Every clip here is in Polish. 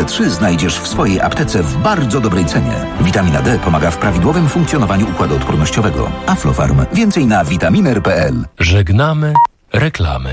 D3 znajdziesz w swojej aptece w bardzo dobrej cenie. Witamina D pomaga w prawidłowym funkcjonowaniu układu odpornościowego. Aflofarm. Więcej na vitaminer.pl. Żegnamy reklamy.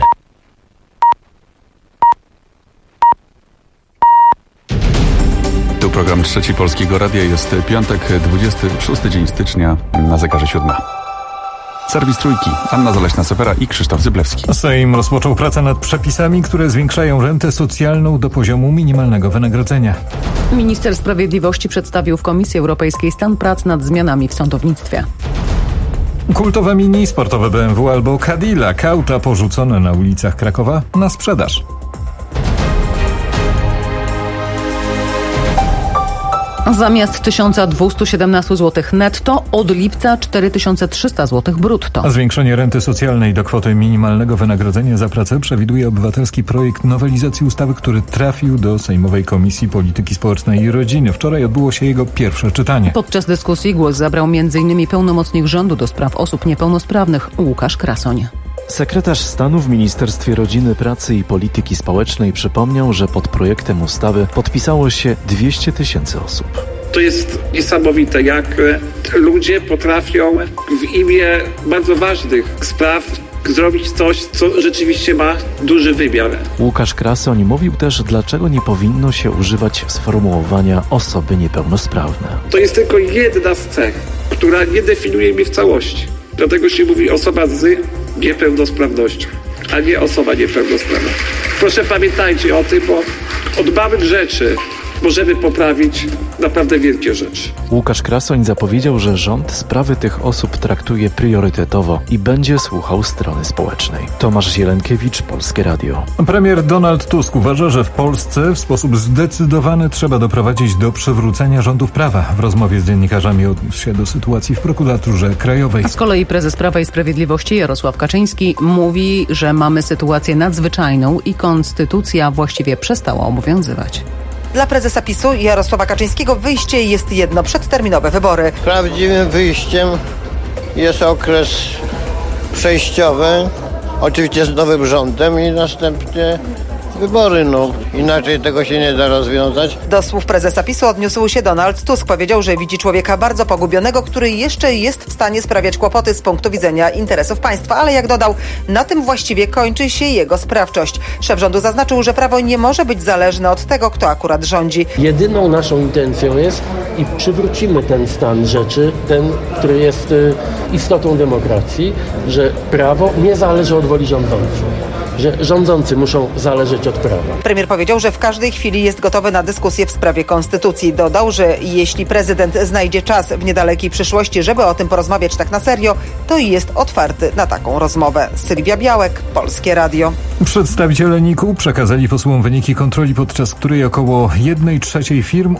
Tu program Trzeci Polskiego Radia. Jest piątek, 26 dzień stycznia, na zegarze 7. Serwis Trójki, Anna Zaleśna-Sefera i Krzysztof Zyblewski. Sejm rozpoczął pracę nad przepisami, które zwiększają rentę socjalną do poziomu minimalnego wynagrodzenia. Minister Sprawiedliwości przedstawił w Komisji Europejskiej stan prac nad zmianami w sądownictwie. Kultowe mini, sportowe BMW albo Cadillac, auta porzucone na ulicach Krakowa na sprzedaż. Zamiast 1217 zł netto, od lipca 4300 zł brutto. A zwiększenie renty socjalnej do kwoty minimalnego wynagrodzenia za pracę przewiduje obywatelski projekt nowelizacji ustawy, który trafił do Sejmowej Komisji Polityki Społecznej i Rodziny. Wczoraj odbyło się jego pierwsze czytanie. Podczas dyskusji głos zabrał m.in. pełnomocnik rządu do spraw osób niepełnosprawnych Łukasz Krasoń. Sekretarz stanu w Ministerstwie Rodziny, Pracy i Polityki Społecznej przypomniał, że pod projektem ustawy podpisało się 200 000 osób. To jest niesamowite, jak ludzie potrafią w imię bardzo ważnych spraw zrobić coś, co rzeczywiście ma duży wymiar. Łukasz Krasoń mówił też, dlaczego nie powinno się używać sformułowania osoby niepełnosprawne. To jest tylko jedna z cech, która nie definiuje mnie w całości. Dlatego się mówi osoba z niepełnosprawnością, a nie osoba niepełnosprawna. Proszę pamiętajcie o tym, bo od małych rzeczy możemy poprawić naprawdę wielkie rzeczy. Łukasz Krasoń zapowiedział, że rząd sprawy tych osób traktuje priorytetowo i będzie słuchał strony społecznej. Tomasz Zielenkiewicz, Polskie Radio. Premier Donald Tusk uważa, że w Polsce w sposób zdecydowany trzeba doprowadzić do przywrócenia rządów prawa. W rozmowie z dziennikarzami odniósł się do sytuacji w prokuraturze krajowej. A z kolei prezes Prawa i Sprawiedliwości Jarosław Kaczyński mówi, że mamy sytuację nadzwyczajną i konstytucja właściwie przestała obowiązywać. Dla prezesa PiS-u Jarosława Kaczyńskiego wyjście jest jedno: przedterminowe wybory. Prawdziwym wyjściem jest okres przejściowy, oczywiście z nowym rządem i następnie wybory. Inaczej tego się nie da rozwiązać. Do słów prezesa PiS-u odniósł się Donald Tusk. Powiedział, że widzi człowieka bardzo pogubionego, który jeszcze jest w stanie sprawiać kłopoty z punktu widzenia interesów państwa. Ale jak dodał, na tym właściwie kończy się jego sprawczość. Szef rządu zaznaczył, że prawo nie może być zależne od tego, kto akurat rządzi. Jedyną naszą intencją jest i przywrócimy ten stan rzeczy, ten, który jest istotą demokracji, że prawo nie zależy od woli rządzących. Że rządzący muszą zależeć od prawa. Premier powiedział, że w każdej chwili jest gotowy na dyskusję w sprawie konstytucji. Dodał, że jeśli prezydent znajdzie czas w niedalekiej przyszłości, żeby o tym porozmawiać tak na serio, to jest otwarty na taką rozmowę. Sylwia Białek, Polskie Radio. Przedstawiciele NIK-u przekazali posłom wyniki kontroli, podczas której około 1/3 firm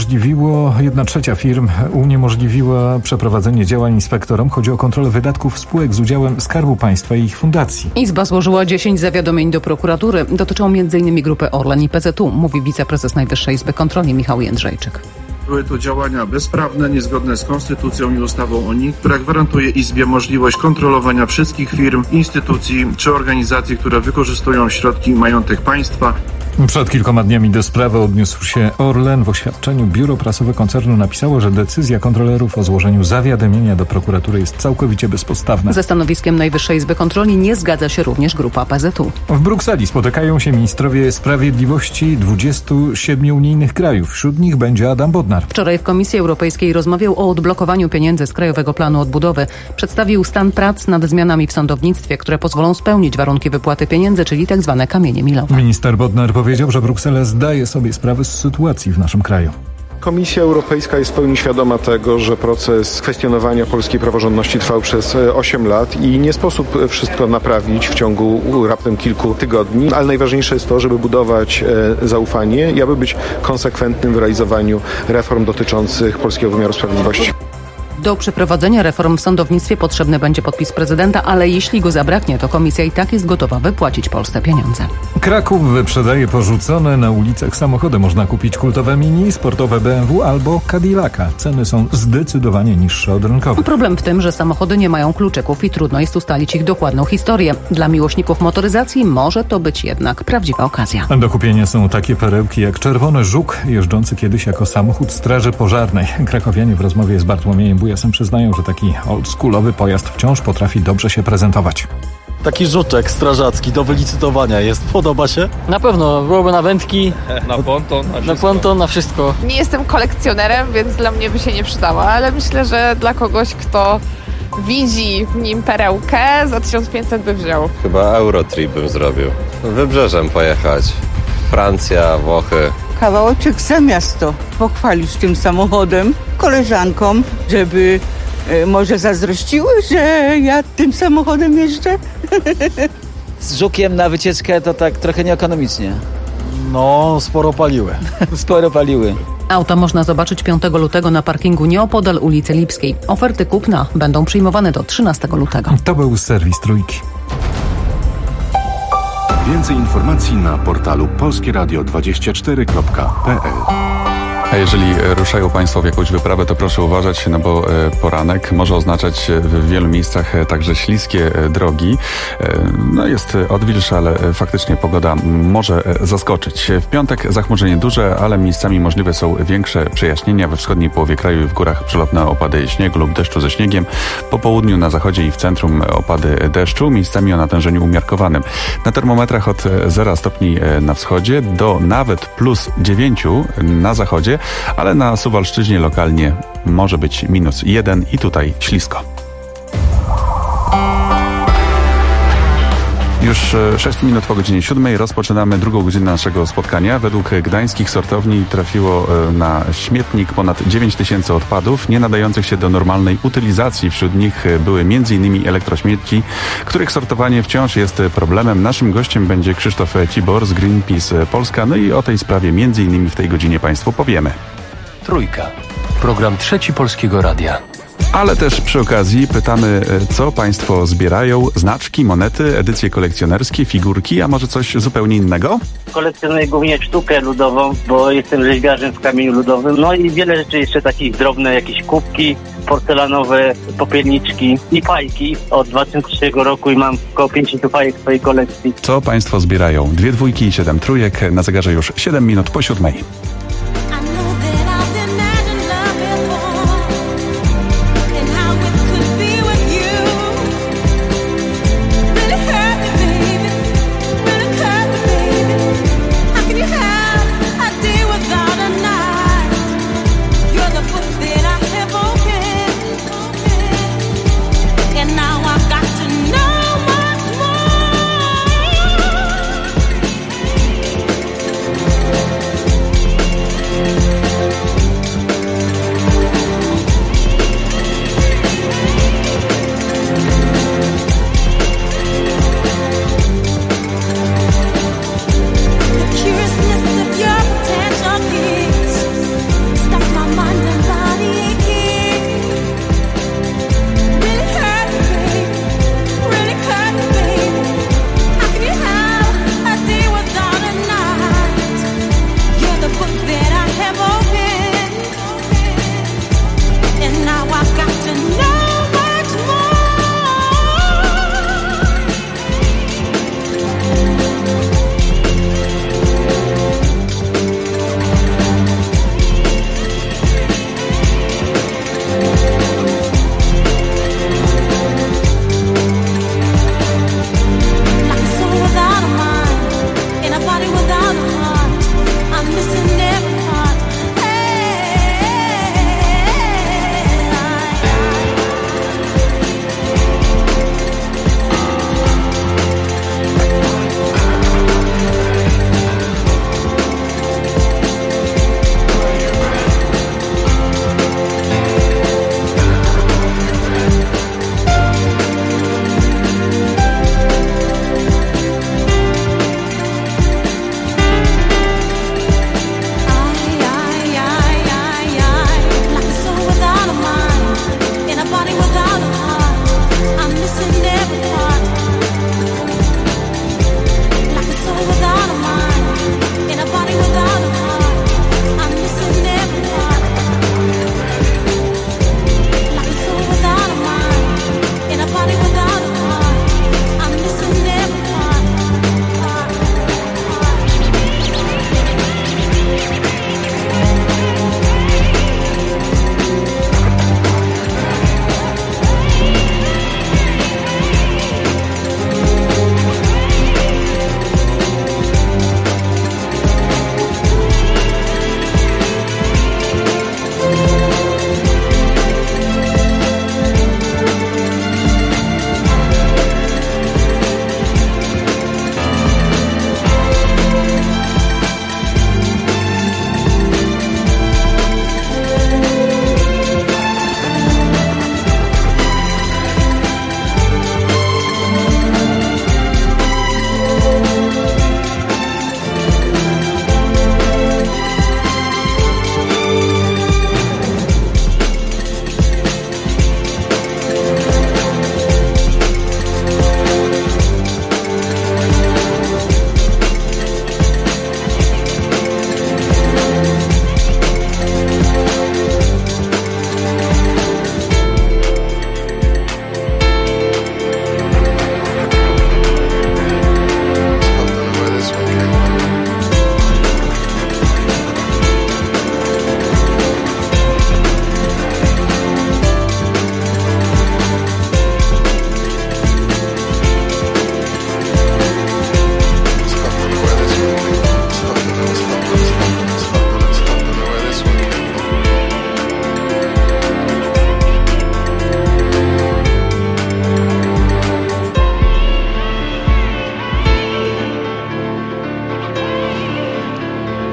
uniemożliwiła przeprowadzenie działań inspektorom. Chodzi o kontrolę wydatków spółek z udziałem Skarbu Państwa i ich fundacji. Izba złożyła 10 zawiadomień do prokuratury. Dotyczą m.in. grupy Orlen i PZU, mówi wiceprezes Najwyższej Izby Kontroli Michał Jędrzejczyk. Były to działania bezprawne, niezgodne z konstytucją i ustawą o NIK, która gwarantuje Izbie możliwość kontrolowania wszystkich firm, instytucji czy organizacji, które wykorzystują środki i majątek państwa. Przed kilkoma dniami do sprawy odniósł się Orlen. W oświadczeniu biuro prasowe koncernu napisało, że decyzja kontrolerów o złożeniu zawiadomienia do prokuratury jest całkowicie bezpodstawna. Ze stanowiskiem Najwyższej Izby Kontroli nie zgadza się również grupa PZU. W Brukseli spotykają się ministrowie sprawiedliwości 27 unijnych krajów. Wśród nich będzie Adam Bodnar. Wczoraj w Komisji Europejskiej rozmawiał o odblokowaniu pieniędzy z Krajowego Planu Odbudowy. Przedstawił stan prac nad zmianami w sądownictwie, które pozwolą spełnić warunki wypłaty pieniędzy, czyli tzw. kamienie milowe. Minister Bodnar powiedział, że Bruksela zdaje sobie sprawę z sytuacji w naszym kraju. Komisja Europejska jest w pełni świadoma tego, że proces kwestionowania polskiej praworządności trwał przez 8 lat i nie sposób wszystko naprawić w ciągu raptem kilku tygodni, ale najważniejsze jest to, żeby budować zaufanie i aby być konsekwentnym w realizowaniu reform dotyczących polskiego wymiaru sprawiedliwości. Do przeprowadzenia reform w sądownictwie potrzebny będzie podpis prezydenta, ale jeśli go zabraknie, to komisja i tak jest gotowa wypłacić Polsce pieniądze. Kraków wyprzedaje porzucone na ulicach samochody. Można kupić kultowe Mini, sportowe BMW albo Cadillaca. Ceny są zdecydowanie niższe od rynkowych. Problem w tym, że samochody nie mają kluczyków i trudno jest ustalić ich dokładną historię. Dla miłośników motoryzacji może to być jednak prawdziwa okazja. Do kupienia są takie perełki jak czerwony Żuk, jeżdżący kiedyś jako samochód straży pożarnej. Krakowianie w rozmowie z Bartłomiejem Bujasem przyznają, że taki oldschoolowy pojazd wciąż potrafi dobrze się prezentować. Taki żuczek strażacki do wylicytowania jest. Podoba się? Na pewno, byłoby na wędki, Na ponton, na wszystko. Nie jestem kolekcjonerem, więc dla mnie by się nie przydała, ale myślę, że dla kogoś, kto widzi w nim perełkę, za 1500 by wziął. Chyba Eurotrip bym zrobił. Wybrzeżem pojechać. Francja, Włochy. Kawałeczek za miasto pochwalić tym samochodem koleżankom, żeby może zazdrościły, że ja tym samochodem jeżdżę. Z Żukiem na wycieczkę to tak trochę nieekonomicznie. No, sporo paliły. Sporo paliły. Auto można zobaczyć 5 lutego na parkingu nieopodal ulicy Lipskiej. Oferty kupna będą przyjmowane do 13 lutego. To był serwis Trójki. Więcej informacji na portalu polskieradio24.pl. A jeżeli ruszają Państwo w jakąś wyprawę, to proszę uważać, no bo poranek może oznaczać w wielu miejscach także śliskie drogi. No jest odwilż, ale faktycznie pogoda może zaskoczyć. W piątek zachmurzenie duże, ale miejscami możliwe są większe przejaśnienia. We wschodniej połowie kraju i w górach przelotne opady śniegu lub deszczu ze śniegiem. Po południu na zachodzie i w centrum opady deszczu, miejscami o natężeniu umiarkowanym. Na termometrach od 0 stopni na wschodzie do nawet +9 na zachodzie, ale na Suwalszczyźnie lokalnie może być -1 i tutaj ślisko. Już 6 minut po godzinie 7 rozpoczynamy drugą godzinę naszego spotkania. Według gdańskich sortowni trafiło na śmietnik ponad 9 000 odpadów, nie nadających się do normalnej utylizacji. Wśród nich były m.in. elektrośmieci, których sortowanie wciąż jest problemem. Naszym gościem będzie Krzysztof Cibor z Greenpeace Polska. No i o tej sprawie m.in. w tej godzinie Państwu powiemy. Trójka. Program Trzeci Polskiego Radia. Ale też przy okazji pytamy, co Państwo zbierają? Znaczki, monety, edycje kolekcjonerskie, figurki, a może coś zupełnie innego? Kolekcjonuję głównie sztukę ludową, bo jestem rzeźbiarzem w kamieniu ludowym. No i wiele rzeczy jeszcze takich drobne, jakieś kubki porcelanowe, popielniczki i fajki. Od 2003 roku i mam około 50 fajek w swojej kolekcji. Co Państwo zbierają? 2 dwójki i 7 trójek. Na zegarze już 7 minut po 7.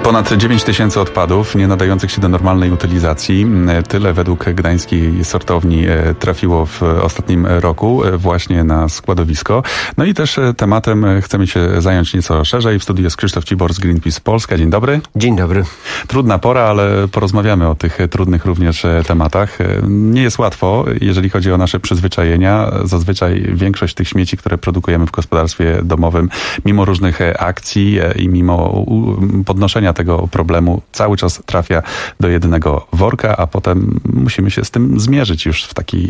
Ponad 9 000 odpadów nie nadających się do normalnej utylizacji. Tyle według gdańskiej sortowni trafiło w ostatnim roku właśnie na składowisko. No i też tematem chcemy się zająć nieco szerzej. W studiu jest Krzysztof Cibor z Greenpeace Polska. Dzień dobry. Dzień dobry. Trudna pora, ale porozmawiamy o tych trudnych również tematach. Nie jest łatwo, jeżeli chodzi o nasze przyzwyczajenia. Zazwyczaj większość tych śmieci, które produkujemy w gospodarstwie domowym, mimo różnych akcji i mimo podnoszenia tego problemu, cały czas trafia do jednego worka, a potem musimy się z tym zmierzyć już w takiej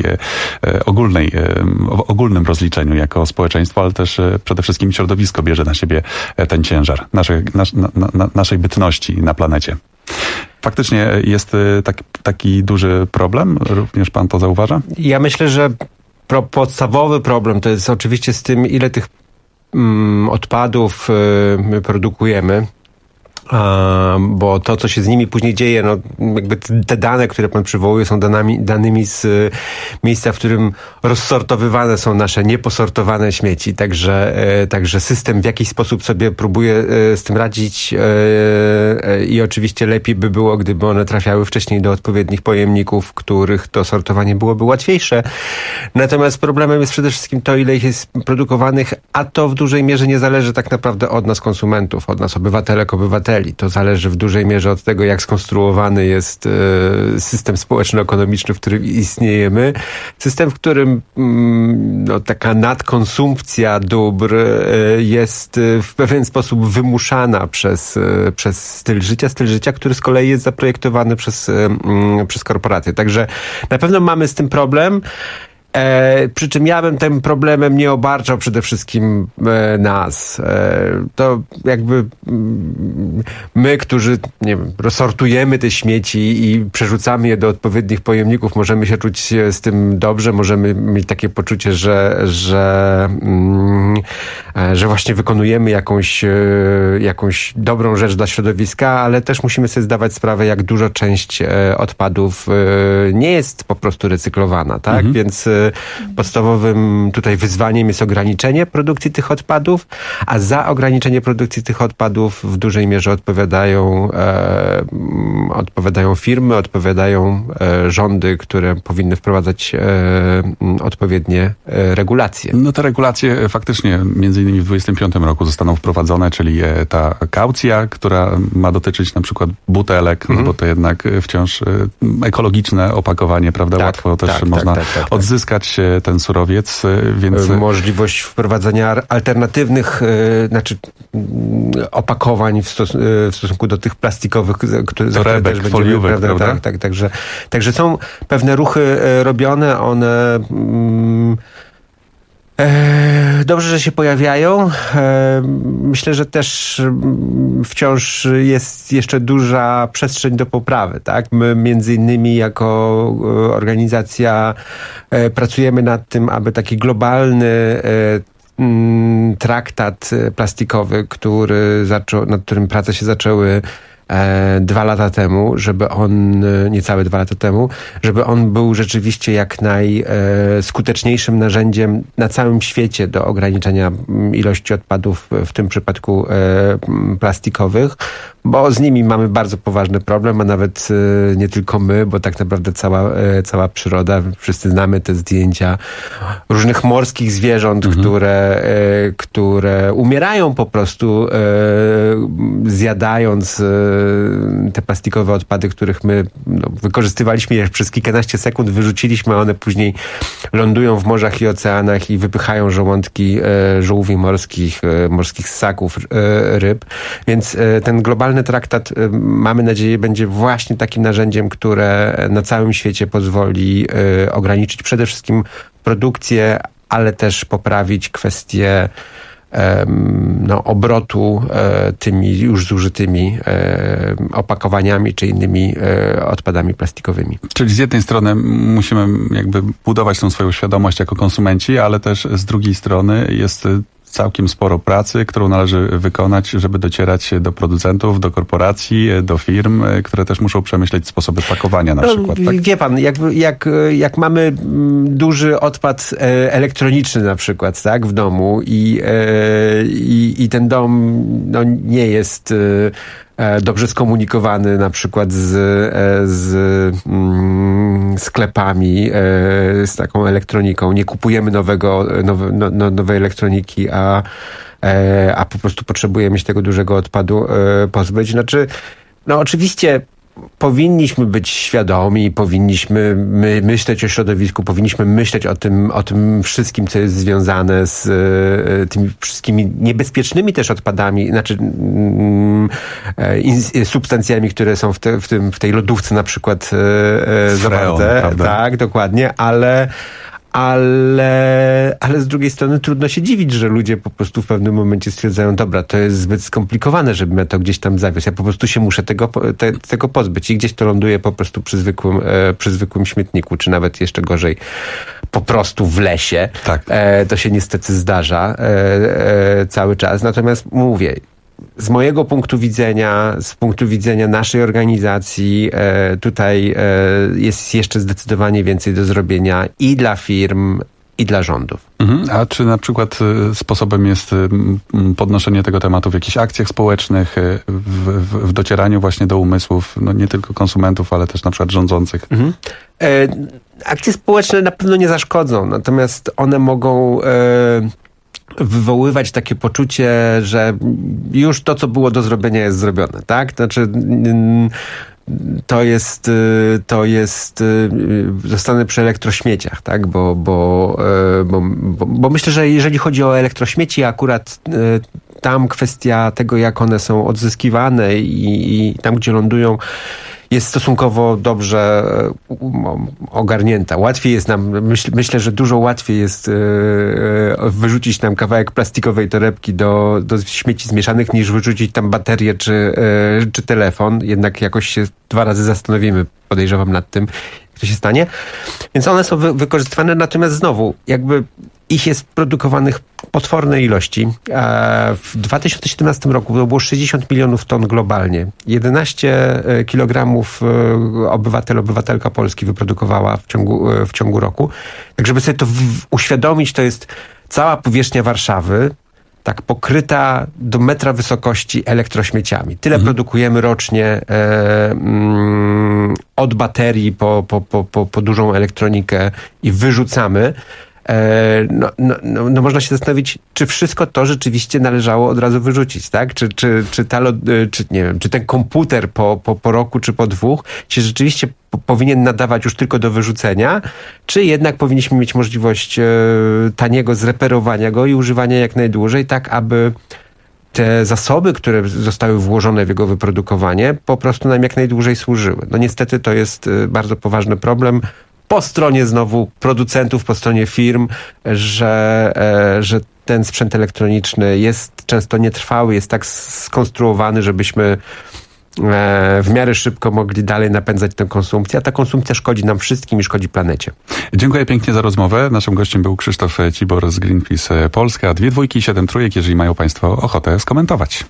ogólnym rozliczeniu jako społeczeństwo, ale też przede wszystkim środowisko bierze na siebie ten ciężar naszej bytności na planecie. Faktycznie jest taki duży problem? Również pan to zauważa? Ja myślę, że podstawowy problem to jest oczywiście z tym, ile tych odpadów my produkujemy. Bo to, co się z nimi później dzieje, no jakby te dane, które pan przywołuje, są danymi z miejsca, w którym rozsortowywane są nasze nieposortowane śmieci. Także system w jakiś sposób sobie próbuje z tym radzić i oczywiście lepiej by było, gdyby one trafiały wcześniej do odpowiednich pojemników, w których to sortowanie byłoby łatwiejsze. Natomiast problemem jest przede wszystkim to, ile ich jest produkowanych, a to w dużej mierze nie zależy tak naprawdę od nas konsumentów, od nas obywatelek, obywateli. To zależy w dużej mierze od tego, jak skonstruowany jest system społeczno-ekonomiczny, w którym istniejemy. System, w którym taka nadkonsumpcja dóbr jest w pewien sposób wymuszana przez styl życia, który z kolei jest zaprojektowany przez korporacje. Także na pewno mamy z tym problem. Przy czym ja bym tym problemem nie obarczał przede wszystkim nas. To jakby my, którzy rozsortujemy te śmieci i przerzucamy je do odpowiednich pojemników, możemy się czuć z tym dobrze, możemy mieć takie poczucie, że właśnie wykonujemy jakąś dobrą rzecz dla środowiska, ale też musimy sobie zdawać sprawę, jak duża część odpadów nie jest po prostu recyklowana, tak? Więc podstawowym tutaj wyzwaniem jest ograniczenie produkcji tych odpadów, a za ograniczenie produkcji tych odpadów w dużej mierze odpowiadają firmy, odpowiadają rządy, które powinny wprowadzać odpowiednie regulacje. No te regulacje faktycznie między innymi w 2025 roku zostaną wprowadzone, czyli ta kaucja, która ma dotyczyć na przykład butelek, no bo to jednak wciąż ekologiczne opakowanie, prawda? Łatwo też można odzyskać ten surowiec, więc... Możliwość wprowadzenia alternatywnych opakowań w stosunku do tych plastikowych, torebek foliowych, prawda? Tak. Także są pewne ruchy robione, one... Dobrze, że się pojawiają. Myślę, że też wciąż jest jeszcze duża przestrzeń do poprawy, tak? My między innymi jako organizacja pracujemy nad tym, aby taki globalny traktat plastikowy, nad którym prace się zaczęły 2 lata temu, niecałe 2 lata temu, żeby on był rzeczywiście jak najskuteczniejszym narzędziem na całym świecie do ograniczenia ilości odpadów, w tym przypadku plastikowych, bo z nimi mamy bardzo poważny problem, a nawet nie tylko my, bo tak naprawdę cała przyroda, wszyscy znamy te zdjęcia różnych morskich zwierząt, które umierają po prostu zjadając te plastikowe odpady, których my wykorzystywaliśmy je przez kilkanaście sekund, wyrzuciliśmy, a one później lądują w morzach i oceanach i wypychają żołądki żółwi morskich ssaków ryb. Więc ten globalny traktat, mamy nadzieję, będzie właśnie takim narzędziem, które na całym świecie pozwoli ograniczyć przede wszystkim produkcję, ale też poprawić kwestię obrotu tymi już zużytymi opakowaniami czy innymi odpadami plastikowymi. Czyli z jednej strony musimy jakby budować tą swoją świadomość jako konsumenci, ale też z drugiej strony jest całkiem sporo pracy, którą należy wykonać, żeby docierać do producentów, do korporacji, do firm, które też muszą przemyśleć sposoby pakowania na przykład. Tak? Wie pan, jak mamy duży odpad elektroniczny na przykład, tak, w domu i ten dom nie jest dobrze skomunikowany na przykład z sklepami, z taką elektroniką. Nie kupujemy nowej elektroniki, a po prostu potrzebujemy się tego dużego odpadu pozbyć. Znaczy, no oczywiście powinniśmy być świadomi, powinniśmy myśleć o środowisku, powinniśmy myśleć o tym wszystkim, co jest związane z tymi wszystkimi niebezpiecznymi też odpadami, znaczy substancjami, które są w tej lodówce na przykład zawarte. Tak, dokładnie, ale z drugiej strony trudno się dziwić, że ludzie po prostu w pewnym momencie stwierdzają, dobra, to jest zbyt skomplikowane, żebym ja to gdzieś tam zawiózł. Ja po prostu się muszę tego pozbyć i gdzieś to ląduje po prostu przy zwykłym śmietniku, czy nawet jeszcze gorzej, po prostu w lesie. Tak. To się niestety zdarza cały czas. Natomiast mówię, z mojego punktu widzenia, z punktu widzenia naszej organizacji, tutaj jest jeszcze zdecydowanie więcej do zrobienia i dla firm, i dla rządów. A czy na przykład sposobem jest podnoszenie tego tematu w jakichś akcjach społecznych, w docieraniu właśnie do umysłów, no nie tylko konsumentów, ale też na przykład rządzących? Akcje społeczne na pewno nie zaszkodzą, natomiast one mogą wywoływać takie poczucie, że już to, co było do zrobienia, jest zrobione, tak? Znaczy, zostanę przy elektrośmieciach, tak? Bo myślę, że jeżeli chodzi o elektrośmieci, akurat tam kwestia tego, jak one są odzyskiwane i tam, gdzie lądują, jest stosunkowo dobrze ogarnięta. Łatwiej jest nam, myślę, że dużo łatwiej jest wyrzucić tam kawałek plastikowej torebki do śmieci zmieszanych, niż wyrzucić tam baterię czy telefon. Jednak jakoś się 2 razy zastanowimy, podejrzewam, nad tym, jak to się stanie. Więc one są wykorzystywane, natomiast znowu, jakby ich jest produkowanych potworne ilości. W 2017 roku to było 60 milionów ton globalnie. 11 kilogramów obywatelka Polski wyprodukowała w ciągu roku. Tak, żeby sobie to uświadomić, to jest cała powierzchnia Warszawy, tak pokryta do metra wysokości elektrośmieciami. Tyle produkujemy rocznie od baterii po dużą elektronikę i wyrzucamy. No można się zastanowić, czy wszystko to rzeczywiście należało od razu wyrzucić, tak? Czy ten komputer po roku, czy po 2 się rzeczywiście powinien nadawać już tylko do wyrzucenia, czy jednak powinniśmy mieć możliwość taniego zreperowania go i używania jak najdłużej, tak aby te zasoby, które zostały włożone w jego wyprodukowanie, po prostu nam jak najdłużej służyły. No niestety to jest bardzo poważny problem. Po stronie znowu producentów, po stronie firm, że ten sprzęt elektroniczny jest często nietrwały, jest tak skonstruowany, żebyśmy w miarę szybko mogli dalej napędzać tę konsumpcję, a ta konsumpcja szkodzi nam wszystkim i szkodzi planecie. Dziękuję pięknie za rozmowę. Naszym gościem był Krzysztof Cibor z Greenpeace Polska. 2 dwójki i 7 trójek, jeżeli mają Państwo ochotę skomentować.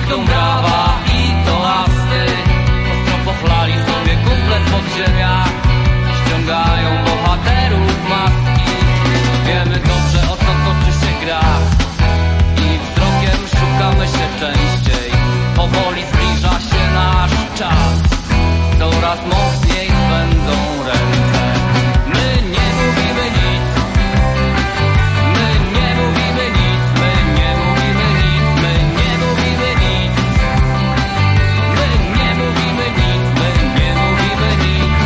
Krzykną brawa i toasty, ostro pochlali sobie kumple z podziemia. Ściągają bohaterów maski. Wiemy dobrze, o co toczy się gra i wzrokiem szukamy się częściej. Powoli zbliża się nasz czas, coraz mocniej swędzą ręce. My nie mówimy nic, my nie mówimy nic, my nie mówimy nic, my nie mówimy nic, my nie mówimy nic, my nie mówimy nic.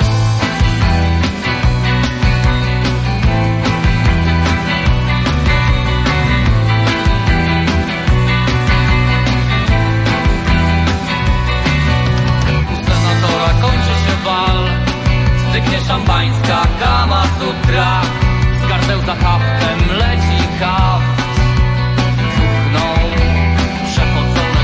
Kończy się bal, styknie szampańska Kama Sutra. Z gardeł za haftem leci haft. Cuchną przepocone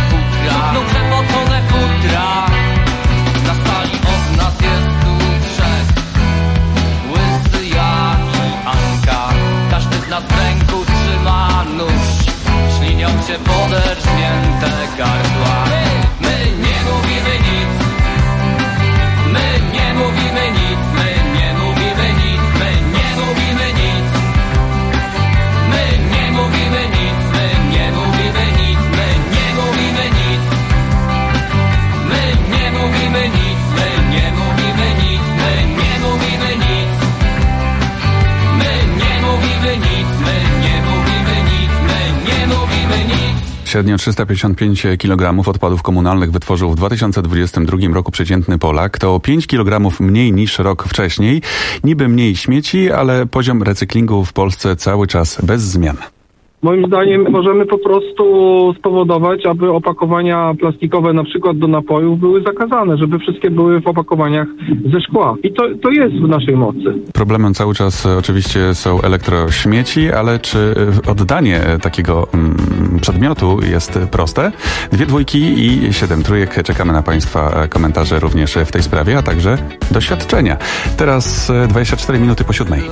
futra. Na sali od nas jest tu trzech, Łysy, ja i Anka. Każdy z nas w ręku trzyma nóż, ślinią się poderżnięte gardła. My nie mówimy nic, my nie mówimy nic, my nie mówimy nic, my nie mówimy nic, my nie mówimy nic, my nie mówimy nic, my nie mówimy nic, my nie mówimy nic, my nie mówimy nic, my nie mówimy nic, my nie mówimy nic, my nie mówimy nic, my nie mówimy nic. Średnio 355 kg odpadów komunalnych wytworzył w 2022 roku przeciętny Polak. To 5 kg mniej niż rok wcześniej. Niby mniej śmieci, ale poziom recyklingu w Polsce cały czas bez zmian. Moim zdaniem możemy po prostu spowodować, aby opakowania plastikowe na przykład do napojów były zakazane, żeby wszystkie były w opakowaniach ze szkła. I to jest w naszej mocy. Problemem cały czas oczywiście są elektrośmieci, ale czy oddanie takiego przedmiotu jest proste? 2 dwójki i 7 trójek. Czekamy na Państwa komentarze również w tej sprawie, a także doświadczenia. Teraz 24 minuty po 7.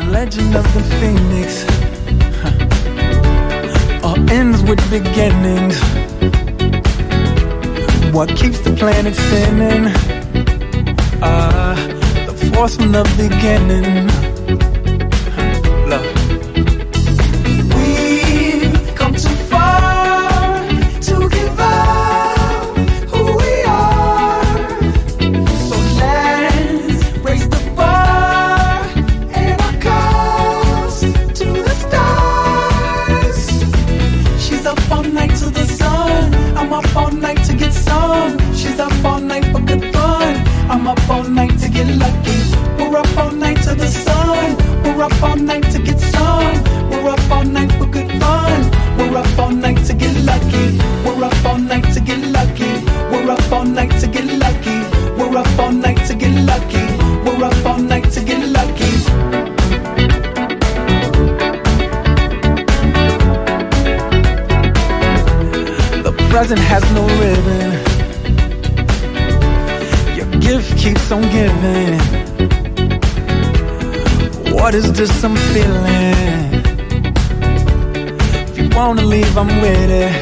Ends with beginnings. What keeps the planet spinning? The force from the beginning. Look. We've come too far to give up who we are. So let's raise the bar and our cups to the stars. She's up all night to the sun. I'm up all night to get some. She's up all night for good fun. I'm up all night to get lucky. We're up all night to the sun. We're up all night to get some. We're up all night for good fun. We're up all night to get lucky. We're up all night to get lucky. We're up all night to get lucky. We're up all night to get lucky. We're up all night to get lucky. Present has no ribbon. Your gift keeps on giving. What is this I'm feeling? If you wanna leave, I'm with it.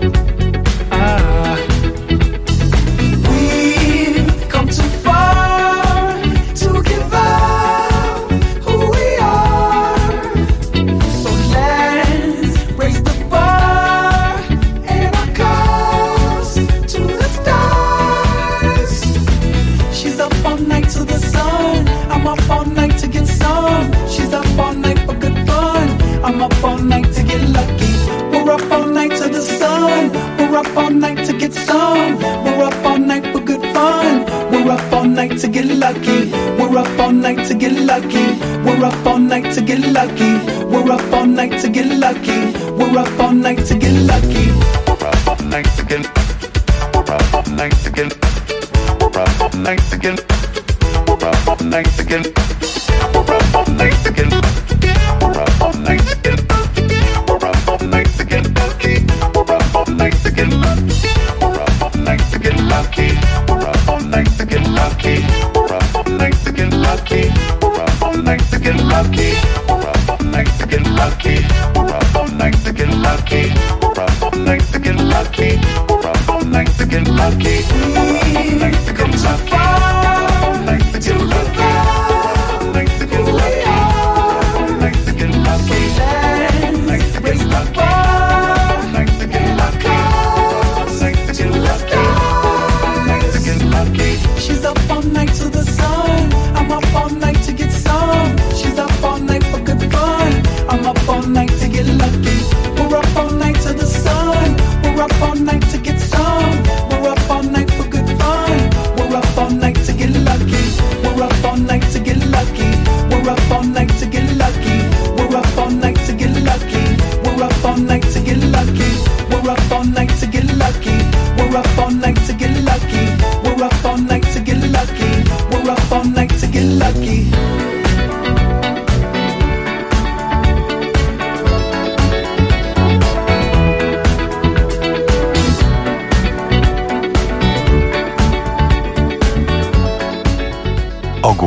We've come too far to give up who we are. So let's raise the bar and our cups to the stars. She's up all night to the sun. I'm up all night to get some. She's up all night for good fun. I'm up all night to get lucky. We're up all night to the sun. We're up all night to get some. We're up all night for good fun. We're up all night to get lucky. We're up all night to get lucky. We're up all night to get lucky. We're up all night to get lucky. We're up all night to get lucky. We're up all night to get. We're up all night to get. We're up all night to get. We're up all night to get. We're up all night to get. We're up all night to get. We're up all night to get lucky. We're up all night to get lucky. We're up all night to get lucky. We're up all night to get lucky. We're up all night to get lucky. We're up all night to get lucky. We're up all night to get lucky. We're up all night to get lucky. We're up all night to get lucky.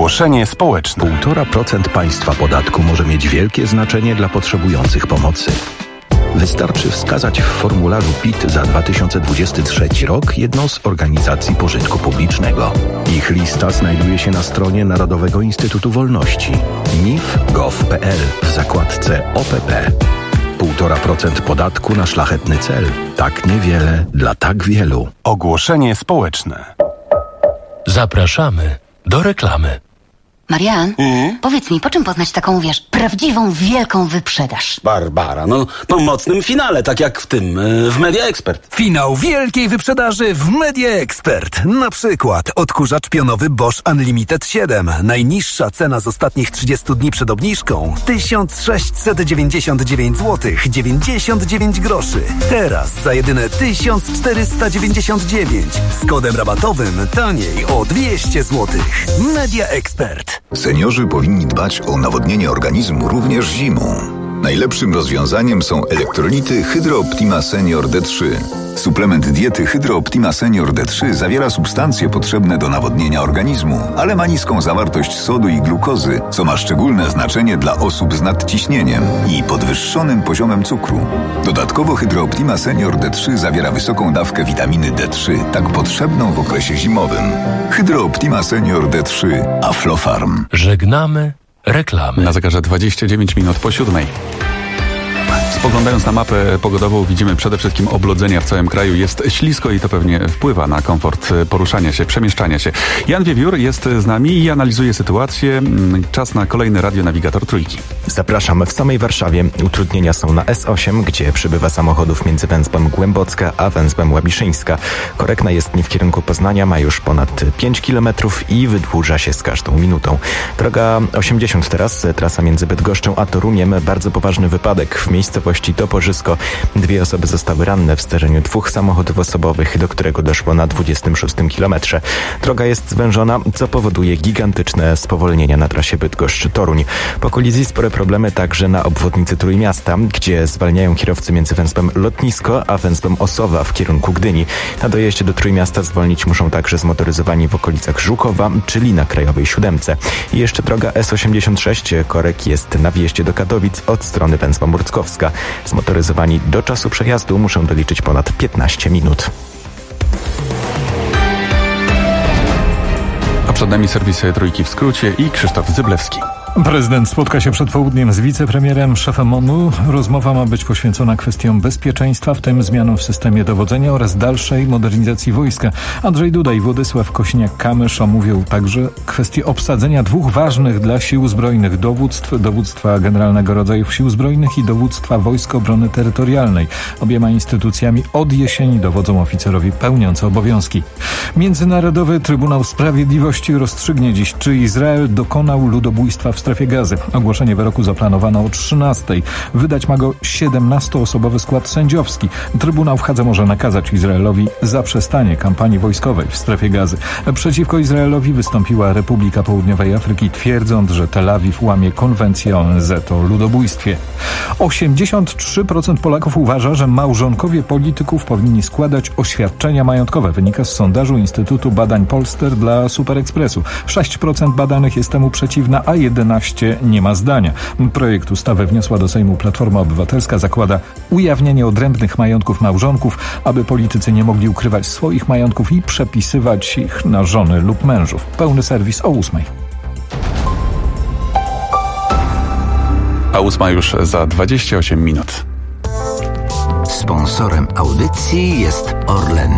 Ogłoszenie społeczne. 1,5% państwa podatku może mieć wielkie znaczenie dla potrzebujących pomocy. Wystarczy wskazać w formularzu PIT za 2023 rok jedną z organizacji pożytku publicznego. Ich lista znajduje się na stronie Narodowego Instytutu Wolności nif.gov.pl w zakładce OPP. 1,5% podatku na szlachetny cel. Tak niewiele dla tak wielu. Ogłoszenie społeczne. Zapraszamy do reklamy. Marian, powiedz mi, po czym poznać taką, prawdziwą, wielką wyprzedaż? Barbara, po mocnym finale, tak jak w Media Expert. Finał wielkiej wyprzedaży w Media Expert. Na przykład odkurzacz pionowy Bosch Unlimited 7. Najniższa cena z ostatnich 30 dni przed obniżką 1699 zł 99 groszy. Teraz za jedyne 1499. Z kodem rabatowym taniej o 200 zł. Media Expert. Seniorzy powinni dbać o nawodnienie organizmu również zimą. Najlepszym rozwiązaniem są elektrolity Hydro Optima Senior D3. Suplement diety Hydro Optima Senior D3 zawiera substancje potrzebne do nawodnienia organizmu, ale ma niską zawartość sodu i glukozy, co ma szczególne znaczenie dla osób z nadciśnieniem i podwyższonym poziomem cukru. Dodatkowo Hydro Optima Senior D3 zawiera wysoką dawkę witaminy D3, tak potrzebną w okresie zimowym. Hydro Optima Senior D3 Aflofarm. Żegnamy reklamy. Na zegarze 29 minut po 7. Spoglądając na mapę pogodową, widzimy przede wszystkim oblodzenia w całym kraju. Jest ślisko i to pewnie wpływa na komfort poruszania się, przemieszczania się. Jan Wiewiór jest z nami i analizuje sytuację. Czas na kolejny radionawigator Trójki. Zapraszam. W samej Warszawie utrudnienia są na S8, gdzie przybywa samochodów między węzłem Głębocka a węzłem Łabiszyńska. Korekna jezdni w kierunku Poznania ma już ponad 5 km i wydłuża się z każdą minutą. Droga 80 teraz, trasa między Bydgoszczą a Toruniem. Bardzo poważny wypadek w miejscowości Toporzysko. 2 osoby zostały ranne w zdarzeniu 2 samochodów osobowych, do którego doszło na 26 kilometrze. Droga jest zwężona, co powoduje gigantyczne spowolnienia na trasie Bydgoszcz-Toruń. Po kolizji spore problemy także na obwodnicy Trójmiasta, gdzie zwalniają kierowcy między węzłem Lotnisko a węzłem Osowa w kierunku Gdyni. Na dojeździe do Trójmiasta zwolnić muszą także zmotoryzowani w okolicach Żukowa, czyli na Krajowej 7. I jeszcze droga S86 korek jest na wjeździe do Katowic od strony węzła Murckowska. Zmotoryzowani do czasu przejazdu muszą doliczyć ponad 15 minut. A przed nami serwis Trójki w skrócie i Krzysztof Zyblewski. Prezydent spotka się przed południem z wicepremierem, szefem MON-u. Rozmowa ma być poświęcona kwestiom bezpieczeństwa, w tym zmianom w systemie dowodzenia oraz dalszej modernizacji wojska. Andrzej Duda i Władysław Kosiniak-Kamysz omówią także kwestię obsadzenia 2 ważnych dla sił zbrojnych dowództw, dowództwa generalnego rodzajów sił zbrojnych i dowództwa Wojsk Obrony Terytorialnej. Obiema instytucjami od jesieni dowodzą oficerowie pełniący obowiązki. Międzynarodowy Trybunał Sprawiedliwości rozstrzygnie dziś, czy Izrael dokonał ludobójstwa w Strefie Gazy. Ogłoszenie wyroku zaplanowano o 13:00. Wydać ma go 17-osobowy skład sędziowski. Trybunał w Hadze może nakazać Izraelowi zaprzestanie kampanii wojskowej w Strefie Gazy. Przeciwko Izraelowi wystąpiła Republika Południowej Afryki, twierdząc, że Tel Awiw łamie konwencję ONZ o ludobójstwie. 83% Polaków uważa, że małżonkowie polityków powinni składać oświadczenia majątkowe. Wynika z sondażu Instytutu Badań Polster dla Superekspresu. 6% badanych jest temu przeciwna, a 11% nie ma zdania. Projekt ustawy wniosła do Sejmu Platforma Obywatelska. Zakłada ujawnienie odrębnych majątków małżonków, aby politycy nie mogli ukrywać swoich majątków i przepisywać ich na żony lub mężów. Pełny serwis o 8:00. A 8 już za 28 minut. Sponsorem audycji jest Orlen.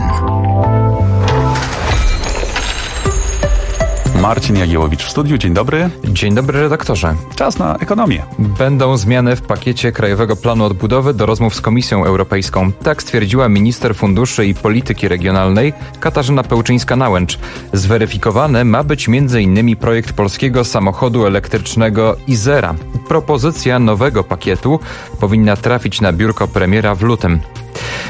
Marcin Jagiełowicz w studiu. Dzień dobry. Dzień dobry, redaktorze. Czas na ekonomię. Będą zmiany w pakiecie Krajowego Planu Odbudowy do rozmów z Komisją Europejską. Tak stwierdziła minister funduszy i polityki regionalnej Katarzyna Pełczyńska-Nałęcz. Zweryfikowany ma być m.in. projekt polskiego samochodu elektrycznego Izera. Propozycja nowego pakietu powinna trafić na biurko premiera w lutym.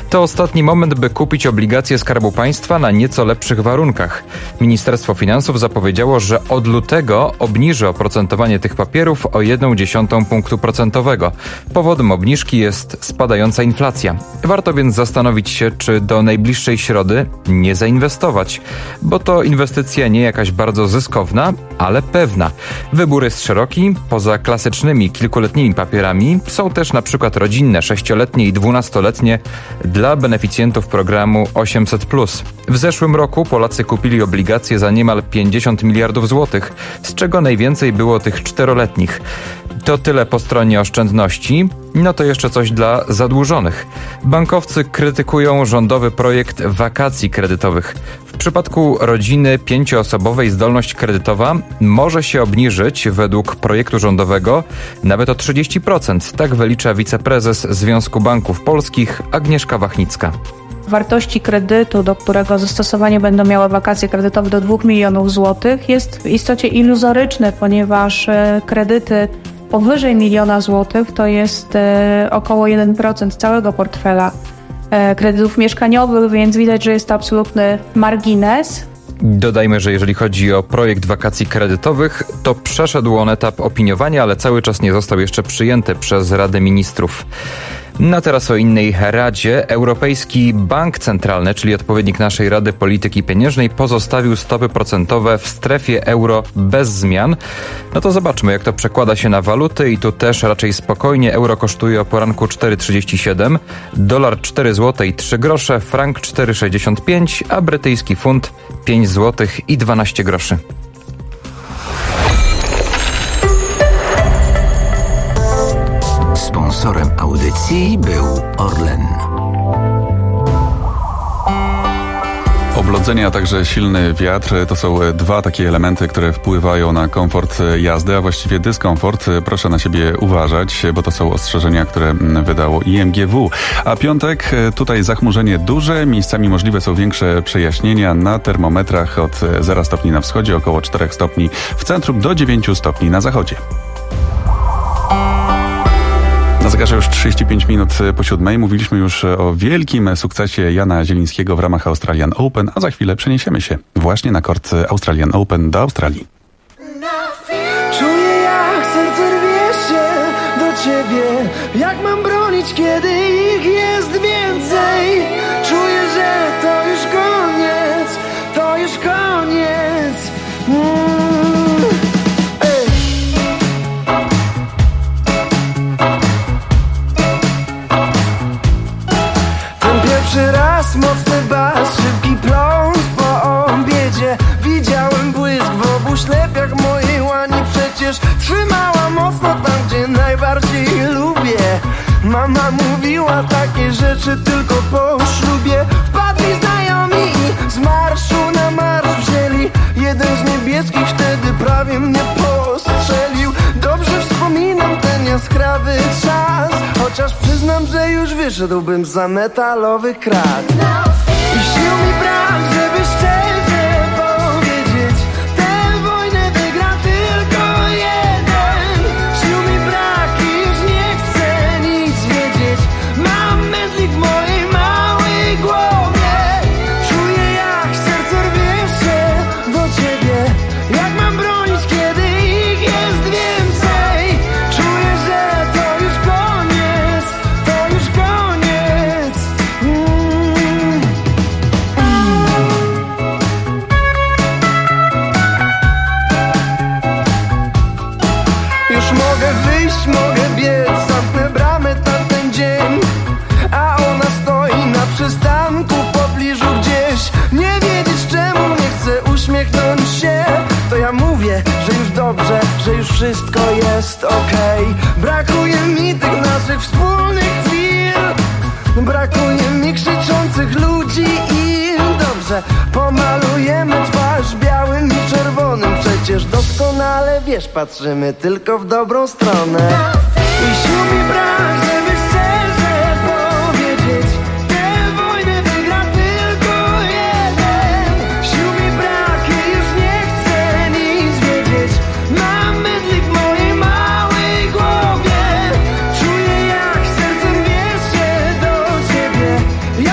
To ostatni moment, by kupić obligacje Skarbu Państwa na nieco lepszych warunkach. Ministerstwo Finansów zapowiedziało, że od lutego obniży oprocentowanie tych papierów o 0,1 punktu procentowego. Powodem obniżki jest spadająca inflacja. Warto więc zastanowić się, czy do najbliższej środy nie zainwestować, bo to inwestycja nie jakaś bardzo zyskowna, ale pewna. Wybór jest szeroki. Poza klasycznymi kilkuletnimi papierami są też na przykład rodzinne 6-letnie i 12-letnie dla beneficjentów programu 800+. W zeszłym roku Polacy kupili obligacje za niemal 50 miliardów złotych, z czego najwięcej było tych 4-letnich. To tyle po stronie oszczędności. No to jeszcze coś dla zadłużonych. Bankowcy krytykują rządowy projekt wakacji kredytowych. W przypadku rodziny 5-osobowej zdolność kredytowa może się obniżyć według projektu rządowego nawet o 30%. Tak wylicza wiceprezes Związku Banków Polskich Agnieszka Wachnicka. Wartości kredytu, do którego zastosowanie będą miały wakacje kredytowe do 2 milionów złotych, jest w istocie iluzoryczny, ponieważ kredyty powyżej 1 miliona złotych to jest około 1% całego portfela kredytów mieszkaniowych, więc widać, że jest to absolutny margines. Dodajmy, że jeżeli chodzi o projekt wakacji kredytowych, to przeszedł on etap opiniowania, ale cały czas nie został jeszcze przyjęty przez Radę Ministrów. No teraz o innej radzie. Europejski Bank Centralny, czyli odpowiednik naszej Rady Polityki Pieniężnej, pozostawił stopy procentowe w strefie euro bez zmian. No to zobaczmy, jak to przekłada się na waluty i tu też raczej spokojnie. Euro kosztuje o poranku 4,37, dolar 4 zł i 3 grosze, frank 4,65, a brytyjski funt 5 zł i 12 groszy. Sponsorem audycji był Orlen. Oblodzenie, a także silny wiatr to są dwa takie elementy, które wpływają na komfort jazdy, a właściwie dyskomfort. Proszę na siebie uważać, bo to są ostrzeżenia, które wydało IMGW. A piątek, tutaj zachmurzenie duże, miejscami możliwe są większe przejaśnienia na termometrach od 0 stopni na wschodzie, około 4 stopni w centrum do 9 stopni na zachodzie. Na zegarze już 35 minut po 7. Mówiliśmy już o wielkim sukcesie Jana Zielińskiego w ramach Australian Open, a za chwilę przeniesiemy się właśnie na kort Australian Open do Australii. Czuję, jak serce rwie się do ciebie. Jak mam bronić, kiedy ich jest więcej? Czuję, że to już koniec, to już koniec. Pierwszy raz mocny bas, szybki pląs po obiedzie. Widziałem błysk w obu ślepiach mojej łani. Przecież trzymała mocno tam, gdzie najbardziej lubię. Mama mówiła takie rzeczy tylko po ślubie. Wpadli znajomi i z marszu na marsz wzięli. Jeden z niebieskich wtedy prawie mnie postrzelił. Dobrze wspominam ten jaskrawy czas, chociaż przyznam, że już wyszedłbym za metalowy krat. I sił mi brak, żeby szczerze powiedzieć, tę wojnę wygra tylko jeden. Sił mi brak i już nie chcę nic wiedzieć. Mam mętlik w mojej małej głowie. Czuję, jak serce rwie się do ciebie. Jak mam bronić, kiedy ich jest więcej? Czuję, że to już koniec, to już koniec. Już mogę wyjść, mogę biec, zamknę bramę tamten dzień. A ona stoi na przystanku w pobliżu gdzieś. Nie wiedzieć czemu nie chcę uśmiechnąć się. To ja mówię, że już dobrze, że już wszystko jest okej. Brakuje mi tych naszych wspólnych chwil. Brakuje mi krzyczących ludzi i dobrze, pomalujemy twarz białym i czerwonym. Przecież doskonale wiesz, patrzymy tylko w dobrą stronę. I sił mi brak, żeby szczerze powiedzieć, tę wojnę wygra tylko jeden. Sił mi brak i już nie chcę nic wiedzieć. Mam mętlik w mojej małej głowie. Czuję, jak serce rwie się do ciebie.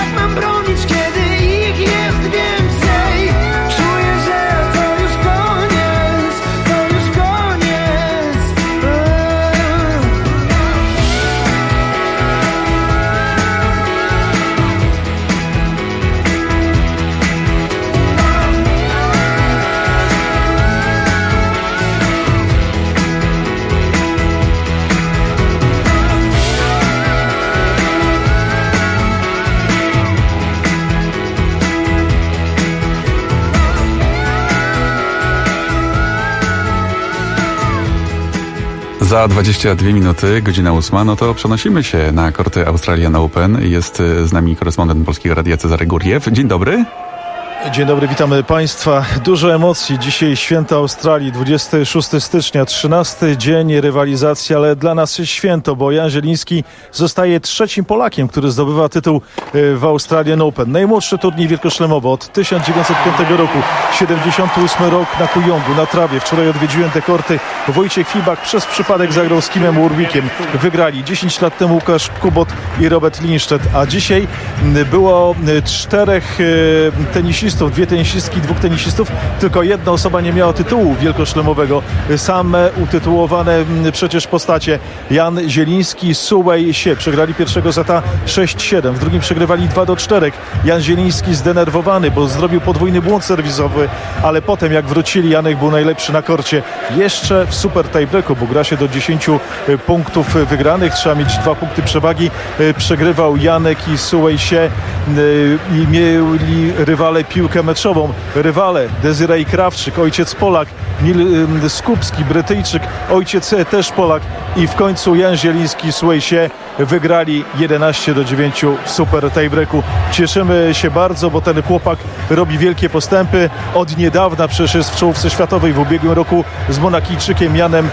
Za 22 minuty, godzina 8, no to przenosimy się na korty Australian Open. Jest z nami korespondent Polskiego Radia Cezary Guriew. Dzień dobry. Dzień dobry, witamy Państwa. Dużo emocji. Dzisiaj święto Australii, 26 stycznia, 13 dzień rywalizacji, ale dla nas jest święto, bo Jan Zieliński zostaje trzecim Polakiem, który zdobywa tytuł w Australian Open. Najmłodszy turniej wielkoszlemowy od 1905 roku, 78 rok na Kujungu, na trawie. Wczoraj odwiedziłem te korty. Wojciech Fibak przez przypadek zagrał z Kimem Warwickiem. Wygrali 10 lat temu Łukasz Kubot i Robert Lindstedt, a dzisiaj było 4 tenisistów, 2 tenisistki, 2 tenisistów, tylko jedna osoba nie miała tytułu wielkoszlemowego. Same utytułowane przecież postacie. Jan Zieliński, Su Wei-sie przegrali pierwszego seta 6-7, w drugim przegrywali 2-4. Jan Zieliński zdenerwowany, bo zrobił podwójny błąd serwisowy, ale potem jak wrócili, Janek był najlepszy na korcie. Jeszcze w super tiebreaku, bo gra się do 10 punktów wygranych, trzeba mieć 2 punkty przewagi. Przegrywał Janek i Su Wei-sie i mieli rywale piłkę meczową. Rywale Desiree Krawczyk, ojciec Polak, Nil Skupski, Brytyjczyk, ojciec też Polak i w końcu Jan Zieliński, Su Wei-sie wygrali 11-9 w super tiebreaku. Cieszymy się bardzo, bo ten chłopak robi wielkie postępy. Od niedawna przecież jest w czołówce światowej. W ubiegłym roku z Monakijczykiem Janem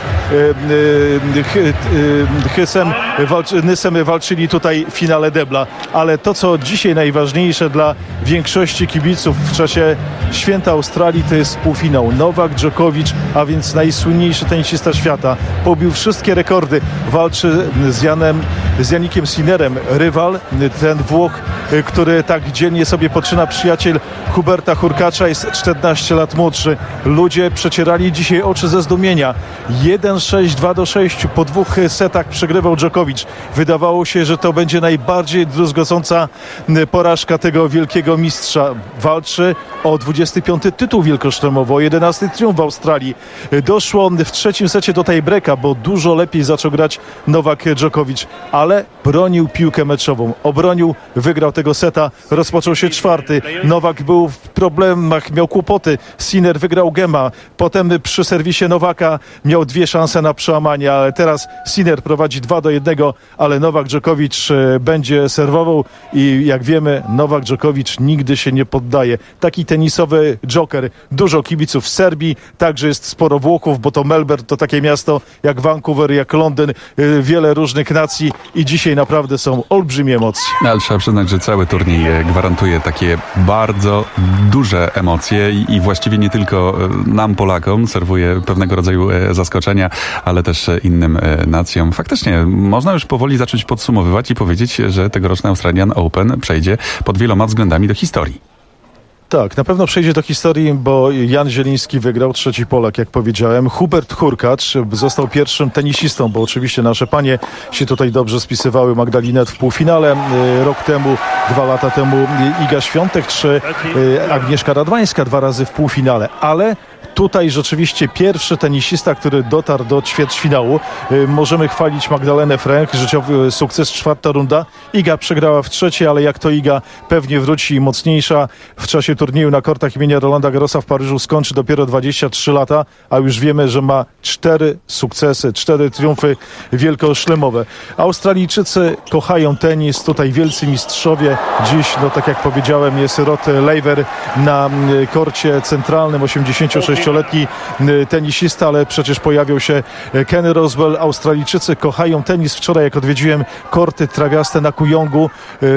Nysem walczyli tutaj w finale debla. Ale to, co dzisiaj najważniejsze dla większości kibiców w czasie święta Australii, to jest półfinał. Nowak Djokovic, a więc najsłynniejszy tenisista świata. Pobił wszystkie rekordy. Walczy z Jannikiem Sinnerem, rywal, ten Włoch, który tak dziennie sobie poczyna, przyjaciel Huberta Hurkacza, jest 14 lat młodszy. Ludzie przecierali dzisiaj oczy ze zdumienia. 1-6, 2-6, po 2 setach przegrywał Djokovic. Wydawało się, że to będzie najbardziej druzgocąca porażka tego wielkiego mistrza. Walczy o 25. tytuł wielkoszlemowy, o 11. triumf w Australii. Doszło w trzecim secie do tiebreaka, bo dużo lepiej zaczął grać Nowak Djokovic, ale bronił piłkę meczową. Obronił, wygrał tego seta. Rozpoczął się 4. Nowak był w problemach, miał kłopoty. Sinner wygrał gema. Potem przy serwisie Nowaka miał 2 szanse na przełamanie, ale teraz Sinner prowadzi 2-1, ale Nowak Djokovic będzie serwował i jak wiemy, Nowak Djokovic nigdy się nie poddaje. Taki tenisowy joker. Dużo kibiców w Serbii, także jest sporo Włochów, bo to Melbourne to takie miasto jak Vancouver, jak Londyn, wiele różnych nacji i dzisiaj naprawdę są olbrzymie emocje. Ale trzeba przyznać, że cały turniej gwarantuje takie bardzo duże emocje i właściwie nie tylko nam, Polakom, serwuje pewnego rodzaju zaskoczenia, ale też innym nacjom. Faktycznie można już powoli zacząć podsumowywać i powiedzieć, że tegoroczny Australian Open przejdzie pod wieloma względami do historii. Tak, na pewno przejdzie do historii, bo Jan Zieliński wygrał, trzeci Polak, jak powiedziałem. Hubert Hurkacz został pierwszym tenisistą, bo oczywiście nasze panie się tutaj dobrze spisywały. Magdalinet w półfinale rok temu, 2 lata temu Iga Świątek, czy Agnieszka Radwańska 2 razy w półfinale, ale tutaj rzeczywiście pierwszy tenisista, który dotarł do ćwierćfinału. Możemy chwalić Magdalenę Fręch, życiowy sukces, 4. runda. Iga przegrała w 3, ale jak to Iga pewnie wróci mocniejsza w czasie turnieju na kortach imienia Rolanda Garrosa w Paryżu, skończy dopiero 23 lata, a już wiemy, że ma 4 sukcesy, 4 triumfy wielkoszlemowe. Australijczycy kochają tenis, tutaj wielcy mistrzowie. Dziś, no tak jak powiedziałem, jest Rod Laver na korcie centralnym, 86-letni tenisista, ale przecież pojawił się Kenny Roswell. Australijczycy kochają tenis. Wczoraj, jak odwiedziłem korty Tragaste na Kujungu,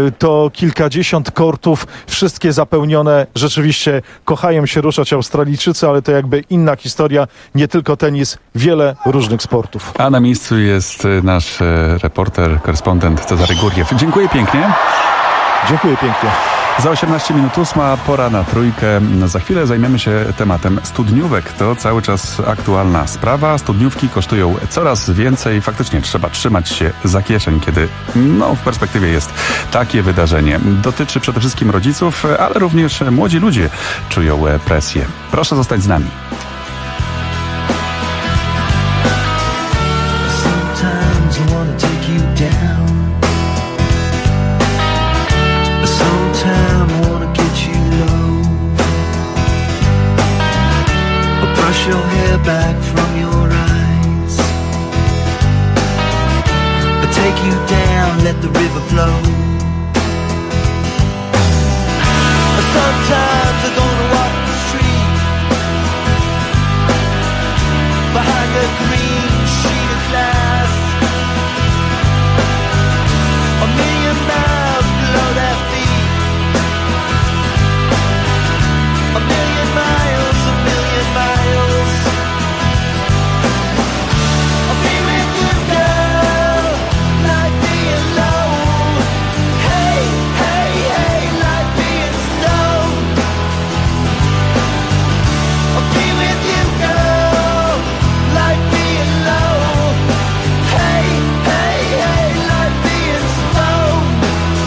to kilkadziesiąt kortów, wszystkie zapełnione. Rzeczywiście kochają się ruszać Australijczycy, ale to jakby inna historia, nie tylko tenis, wiele różnych sportów. A na miejscu jest nasz reporter, korespondent Cezary Guriew. Dziękuję pięknie. Dziękuję pięknie. Za 18 minut 8, pora na trójkę. Za chwilę zajmiemy się tematem studniówek. To cały czas aktualna sprawa. Studniówki kosztują coraz więcej. Faktycznie trzeba trzymać się za kieszeń, kiedy w perspektywie jest takie wydarzenie. Dotyczy przede wszystkim rodziców, ale również młodzi ludzie czują presję. Proszę zostać z nami. Your hair back from your eyes. take you down, let the river flow. Sometimes I'm gonna walk the street behind a green sheet of glass, a million miles below their feet, a million miles, a million miles. I'll be with you, girl, like being low. Hey, hey, hey, like being stoned. I'll be with you, girl, like being low. Hey, hey, hey, like being stoned.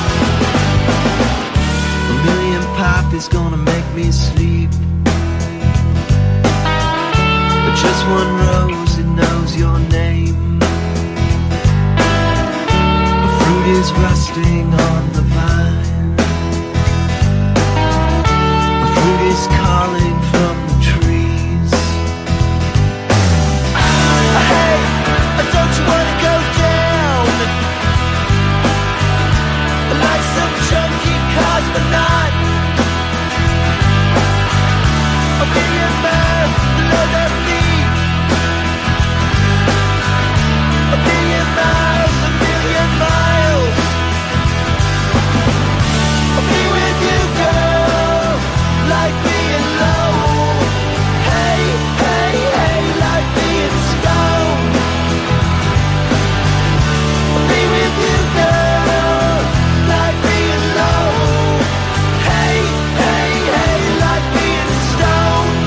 A million pop is gonna make me sleep, but just one rose, it knows your name. The fruit is rusting on the vine, the fruit is calling from the trees. Hey, don't you wanna go down like some chunky cosmonaut? A million miles below their feet, a million miles, a million miles. I'll be with you, girl, like being low. Hey, hey, hey, like being stoned. I'll be with you, girl, like being low. Hey, hey, hey, like being stoned.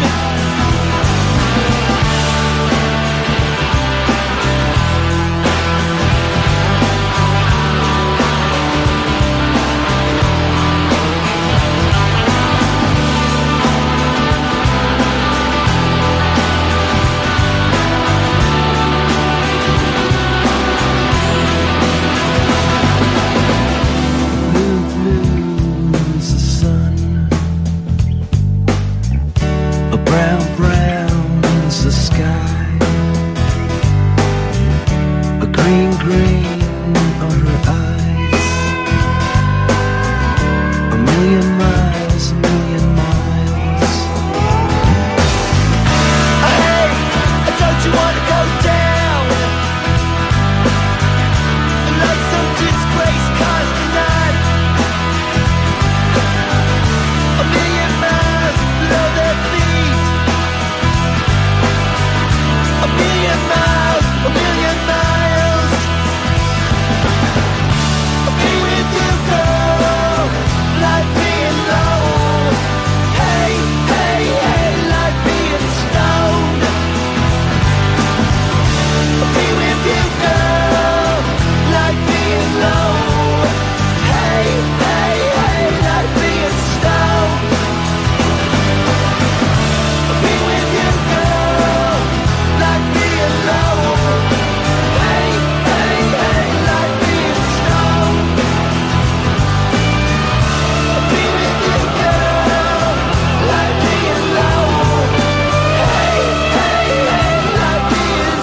Blue's the sun, a brown's the sky, a green are her eyes. A million miles, a million miles. Hey, don't you wanna go down like some disgraced cosmonaut? A million miles below their feet, a million miles, a million miles. I'll be with you, girl, like being low. Hey, hey, hey, like being stoned. I'll be with you, girl, like being low. Hey, hey, hey, like being stoned. I'll be with you, girl, like being low. Hey, hey, hey, like being stoned. I'll be with you, girl, like being low. Hey, hey, hey, like being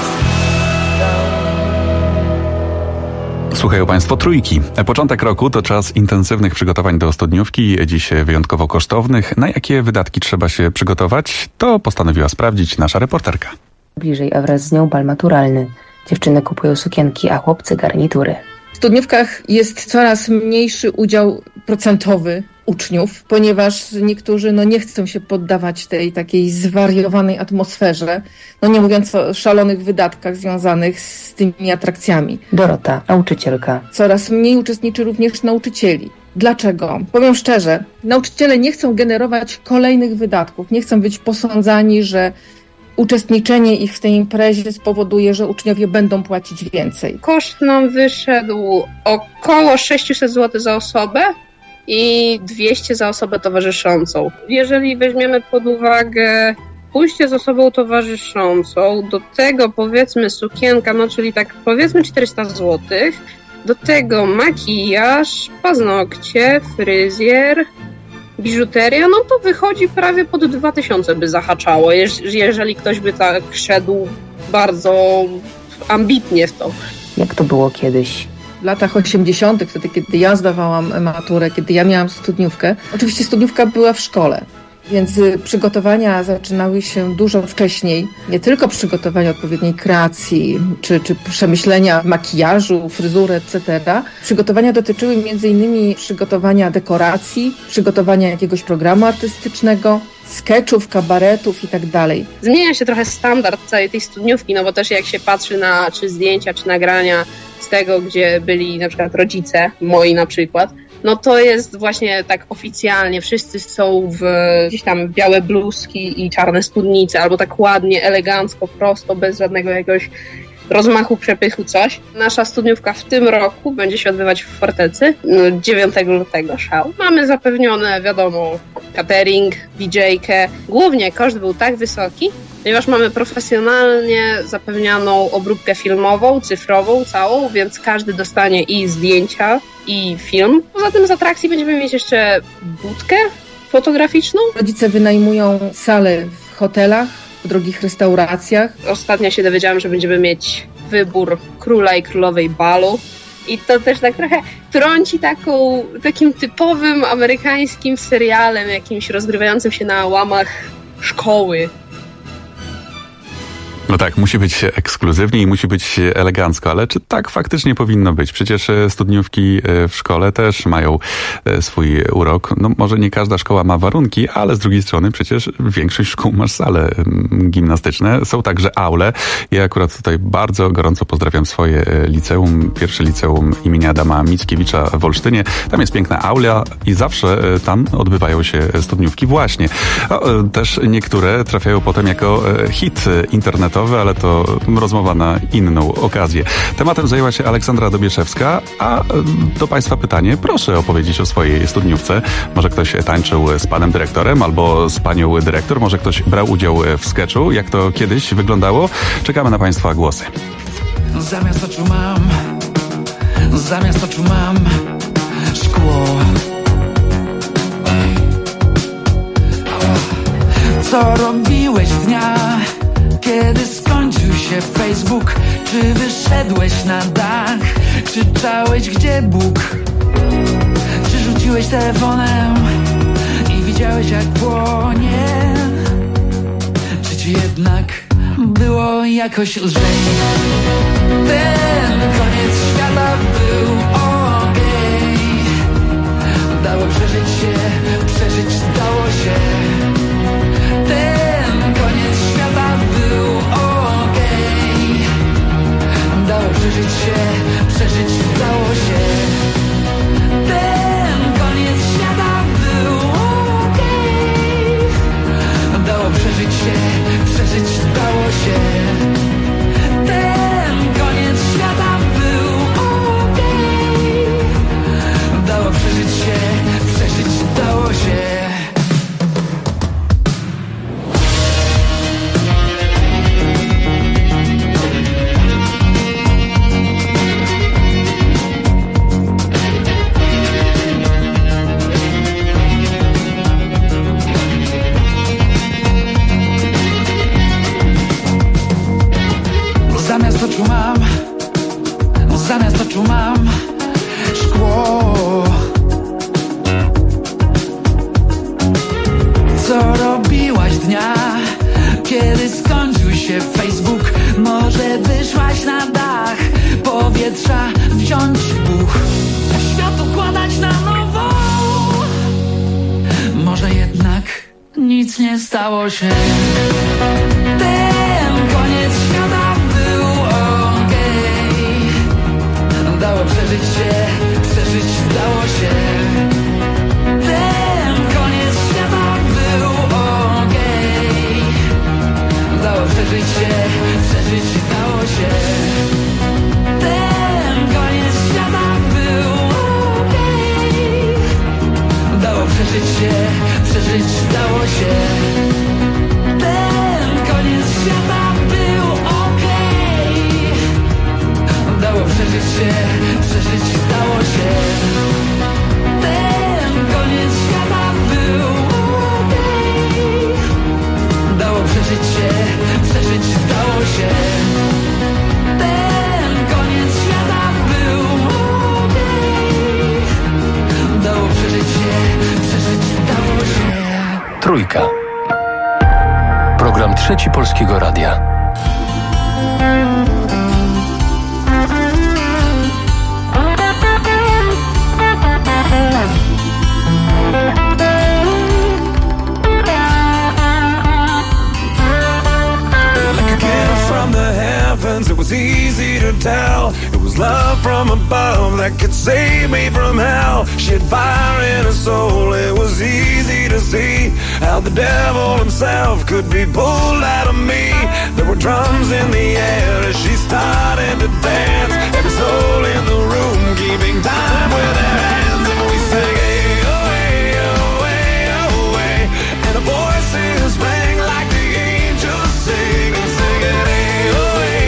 stoned. Słuchają Państwo Trójki. Początek roku to czas intensywnych przygotowań do studniówki, dziś wyjątkowo kosztownych. Na jakie wydatki trzeba się przygotować, to postanowiła sprawdzić nasza reporterka. Bliżej, a wraz z nią bal maturalny. Dziewczyny kupują sukienki, a chłopcy garnitury. W studniówkach jest coraz mniejszy udział procentowy uczniów, ponieważ niektórzy nie chcą się poddawać tej takiej zwariowanej atmosferze, nie mówiąc o szalonych wydatkach związanych z tymi atrakcjami. Dorota, nauczycielka. Coraz mniej uczestniczy również nauczycieli. Dlaczego? Powiem szczerze, nauczyciele nie chcą generować kolejnych wydatków, nie chcą być posądzani, że uczestniczenie ich w tej imprezie spowoduje, że uczniowie będą płacić więcej. Koszt nam wyszedł około 600 zł za osobę i 200 za osobę towarzyszącą. Jeżeli weźmiemy pod uwagę pójście z osobą towarzyszącą, do tego powiedzmy sukienka, czyli tak powiedzmy 400 zł, do tego makijaż, paznokcie, fryzjer, biżuteria, to wychodzi prawie pod 2000 by zahaczało, jeżeli ktoś by tak szedł bardzo ambitnie w to. Jak to było kiedyś? w latach 80., wtedy kiedy ja zdawałam maturę, kiedy ja miałam studniówkę, oczywiście studniówka była w szkole. Więc przygotowania zaczynały się dużo wcześniej. Nie tylko przygotowania odpowiedniej kreacji, czy przemyślenia makijażu, fryzury, etc. Przygotowania dotyczyły m.in. przygotowania dekoracji, przygotowania jakiegoś programu artystycznego, sketchów, kabaretów i tak dalej. Zmienia się trochę standard całej tej studniówki, no bo też jak się patrzy na czy zdjęcia, czy nagrania z tego, gdzie byli na przykład rodzice, moi na przykład, no to jest właśnie tak oficjalnie, wszyscy są w gdzieś tam białe bluzki i czarne spódnice, albo tak ładnie, elegancko, prosto, bez żadnego jakiegoś rozmachu, przepychu, coś. Nasza studniówka w tym roku będzie się odbywać w Fortecy 9 lutego, szał. Mamy zapewnione, wiadomo, catering, DJ-kę. Głównie koszt był tak wysoki, ponieważ mamy profesjonalnie zapewnianą obróbkę filmową, cyfrową całą, więc każdy dostanie i zdjęcia, i film. Poza tym z atrakcji będziemy mieć jeszcze budkę fotograficzną. Rodzice wynajmują sale w hotelach, w drogich restauracjach. Ostatnio się dowiedziałam, że będziemy mieć wybór króla i królowej balu. I to też tak trochę trąci takim typowym amerykańskim serialem, jakimś rozgrywającym się na łamach szkoły. No tak, musi być ekskluzywnie i musi być elegancko, ale czy tak faktycznie powinno być? Przecież studniówki w szkole też mają swój urok. No może nie każda szkoła ma warunki, ale z drugiej strony przecież większość szkół ma sale gimnastyczne. Są także aule. Ja akurat tutaj bardzo gorąco pozdrawiam swoje liceum, pierwsze liceum imienia Adama Mickiewicza w Olsztynie. Tam jest piękna aula i zawsze tam odbywają się studniówki właśnie. Też niektóre trafiają potem jako hit internetowy, ale to rozmowa na inną okazję. Tematem zajęła się Aleksandra Dobieszewska, a do Państwa pytanie, proszę opowiedzieć o swojej studniówce. Może ktoś tańczył z panem dyrektorem albo z panią dyrektor, może ktoś brał udział w sketchu, jak to kiedyś wyglądało. Czekamy na Państwa głosy. Zamiast oczu mam szkło. Co robiłeś dnia, kiedy skończył się Facebook? Czy wyszedłeś na dach? Krzyczałeś, gdzie Bóg? Czy rzuciłeś telefonem i widziałeś, jak płonie? Czy ci jednak było jakoś lżej? Ten koniec świata był okej. Dało przeżyć dało się. Ten koniec świata był okej. Dało przeżyć dało się. Ten koniec świata był okej. Dało przeżyć dało się. Ten koniec świata był okej. Dało przeżyć dało się. Zamiast oczu mam szkło. Co robiłaś dnia, kiedy skończył się Facebook? Może wyszłaś na dach, powietrza wziąć buch, świat układać na nowo. Może jednak nic nie stało się. Ten koniec świata był okej. Dało przeżyć dało się. Ten koniec świata był okej. Dało przeżyć dało się. Ten koniec świata był okej. Dało przeżyć dało się. Ten koniec świata był okej. Dało przeżyć dało się. Ten koniec świata był okej. Dało przeżyć dało się. Ten koniec świata był Trójka. Program Trzeci Polskiego Radia. It was easy to tell. It was love from above that could save me from hell. She had fire in her soul. It was easy to see how the devil himself could be pulled out of me. There were drums in the air as she started to dance. Every soul in the room keeping time with their hands. And we sang, hey, oh, hey, oh, hey, oh, hey. And the voices rang like the angels sing and sing it, hey, oh, hey.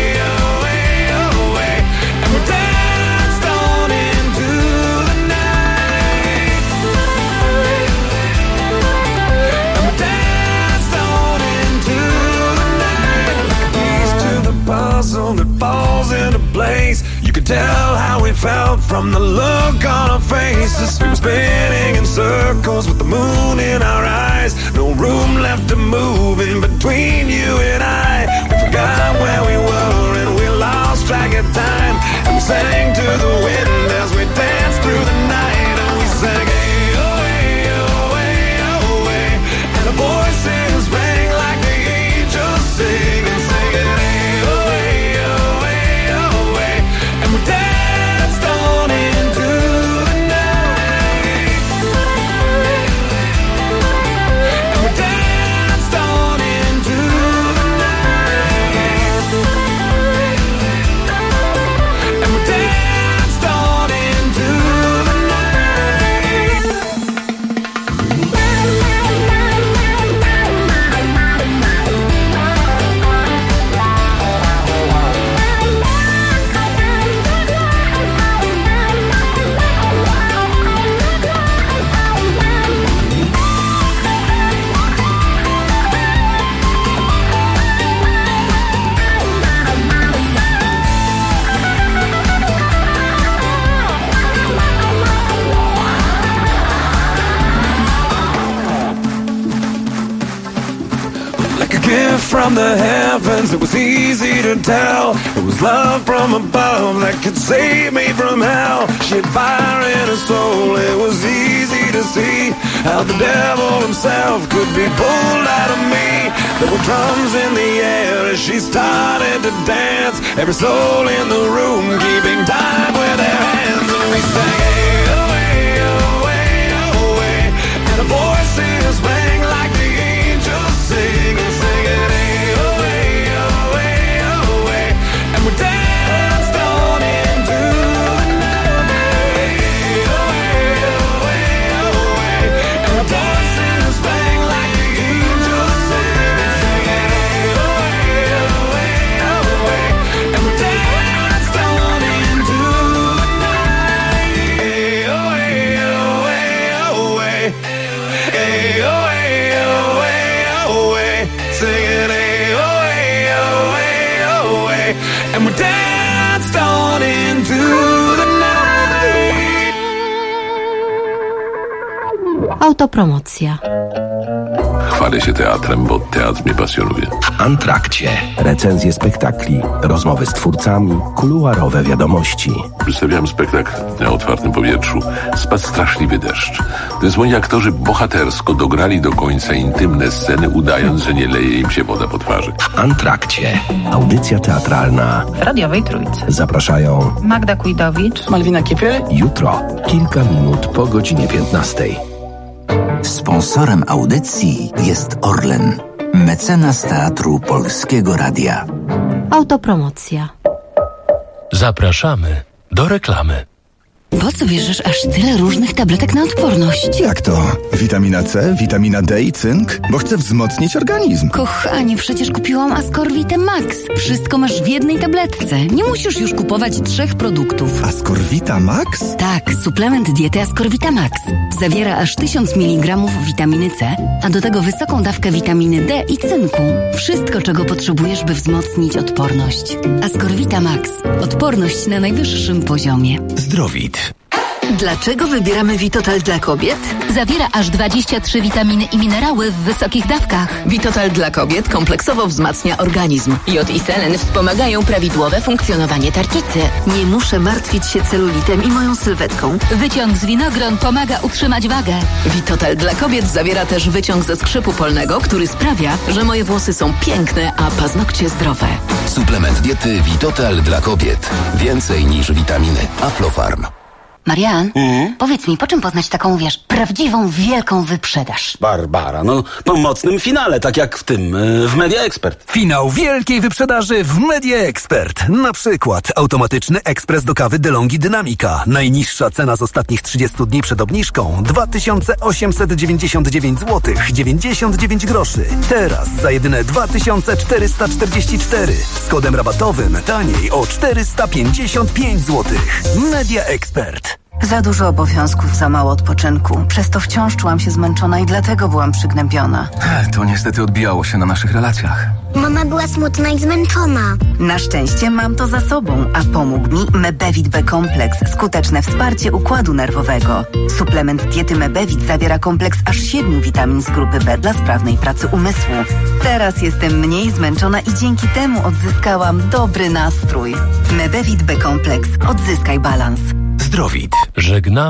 That falls into place. You could tell how we felt from the look on our faces. We were spinning in circles with the moon in our eyes. No room left to move in between you and I. We forgot where we were and we lost track of time. And we sang to the wind as we danced through the night. And we sang, hey, oh, hey, oh, hey, oh, hey. And the voices rang like the angels sing and sing it, hey. Danced on into the night. And we danced on into the night. And we danced on into the night. From the heavens, it was easy to tell. It was love from above that could save me from hell. She had fire in her soul. It was easy to see how the devil himself could be pulled out of me. There were drums in the air as she started to dance. Every soul in the room keeping time with their hands. And we sang, hey, oh, hey, oh, hey, oh, hey. And the voices rang like the angels sing and sing it, hey. We danced on into the night. Oh, hey, oh, hey, oh, hey. And the voices rang like the angels sing and sing it. Oh, hey, oh, hey, oh, hey. And we danced on into the night. Oh, hey, oh, hey, oh, hey. Hey, oh, hey, oh, hey, oh, hey. Sing it, hey, oh, hey, oh, hey, oh, hey. And we danced on into the night. Autopromocja. Chwalę się teatrem, bo teatr mnie pasjonuje. W Antrakcie recenzje spektakli, rozmowy z twórcami, kuluarowe wiadomości. Przedstawiałem spektakl na otwartym powietrzu. Spadł straszliwy deszcz. Zesłoni aktorzy bohatersko dograli do końca intymne sceny, udając, że nie leje im się woda po twarzy. W Antrakcie audycja teatralna w radiowej Trójce. Zapraszają Magda Kujtowicz, Malwina Kiepiel. Jutro, kilka minut po godzinie 15. Sponsorem audycji jest Orlen, mecenas Teatru Polskiego Radia. Autopromocja. Zapraszamy do reklamy. Po co bierzesz aż tyle różnych tabletek na odporność? Jak to? Witamina C, witamina D i cynk? Bo chcę wzmocnić organizm. Kochanie, przecież kupiłam Ascorvitę Max. Wszystko masz w jednej tabletce. Nie musisz już kupować 3 produktów. Ascorvita Max? Tak, suplement diety Ascorvita Max. Zawiera aż 1000 mg witaminy C, a do tego wysoką dawkę witaminy D i cynku. Wszystko, czego potrzebujesz, by wzmocnić odporność. Ascorvita Max. Odporność na najwyższym poziomie. Zdrowit. Dlaczego wybieramy Vitotal dla kobiet? Zawiera aż 23 witaminy i minerały w wysokich dawkach. Vitotal dla kobiet kompleksowo wzmacnia organizm. Jod i selen wspomagają prawidłowe funkcjonowanie tarczycy. Nie muszę martwić się celulitem i moją sylwetką. Wyciąg z winogron pomaga utrzymać wagę. Vitotal dla kobiet zawiera też wyciąg ze skrzypu polnego, który sprawia, że moje włosy są piękne, a paznokcie zdrowe. Suplement diety Vitotal dla kobiet. Więcej niż witaminy. Aflofarm. Marian, powiedz mi, po czym poznać taką, prawdziwą, wielką wyprzedaż? Barbara, po mocnym finale, tak jak w tym, w Media Expert. Finał wielkiej wyprzedaży w Media Expert. Na przykład automatyczny ekspres do kawy DeLonghi Dynamica. Najniższa cena z ostatnich 30 dni przed obniżką 2899 zł 99 groszy. Teraz za jedyne 2444. Z kodem rabatowym taniej o 455 zł. Media Expert. Za dużo obowiązków, za mało odpoczynku. Przez to wciąż czułam się zmęczona i dlatego byłam przygnębiona. To niestety odbijało się na naszych relacjach. Mama była smutna i zmęczona. Na szczęście mam to za sobą, a pomógł mi Mebevit B-kompleks. Skuteczne wsparcie układu nerwowego. Suplement diety Mebevit zawiera kompleks aż 7 witamin z grupy B dla sprawnej pracy umysłu. Teraz jestem mniej zmęczona i dzięki temu odzyskałam dobry nastrój. Mebevit B-kompleks. Odzyskaj balans. Zdrowit. Żegnamy.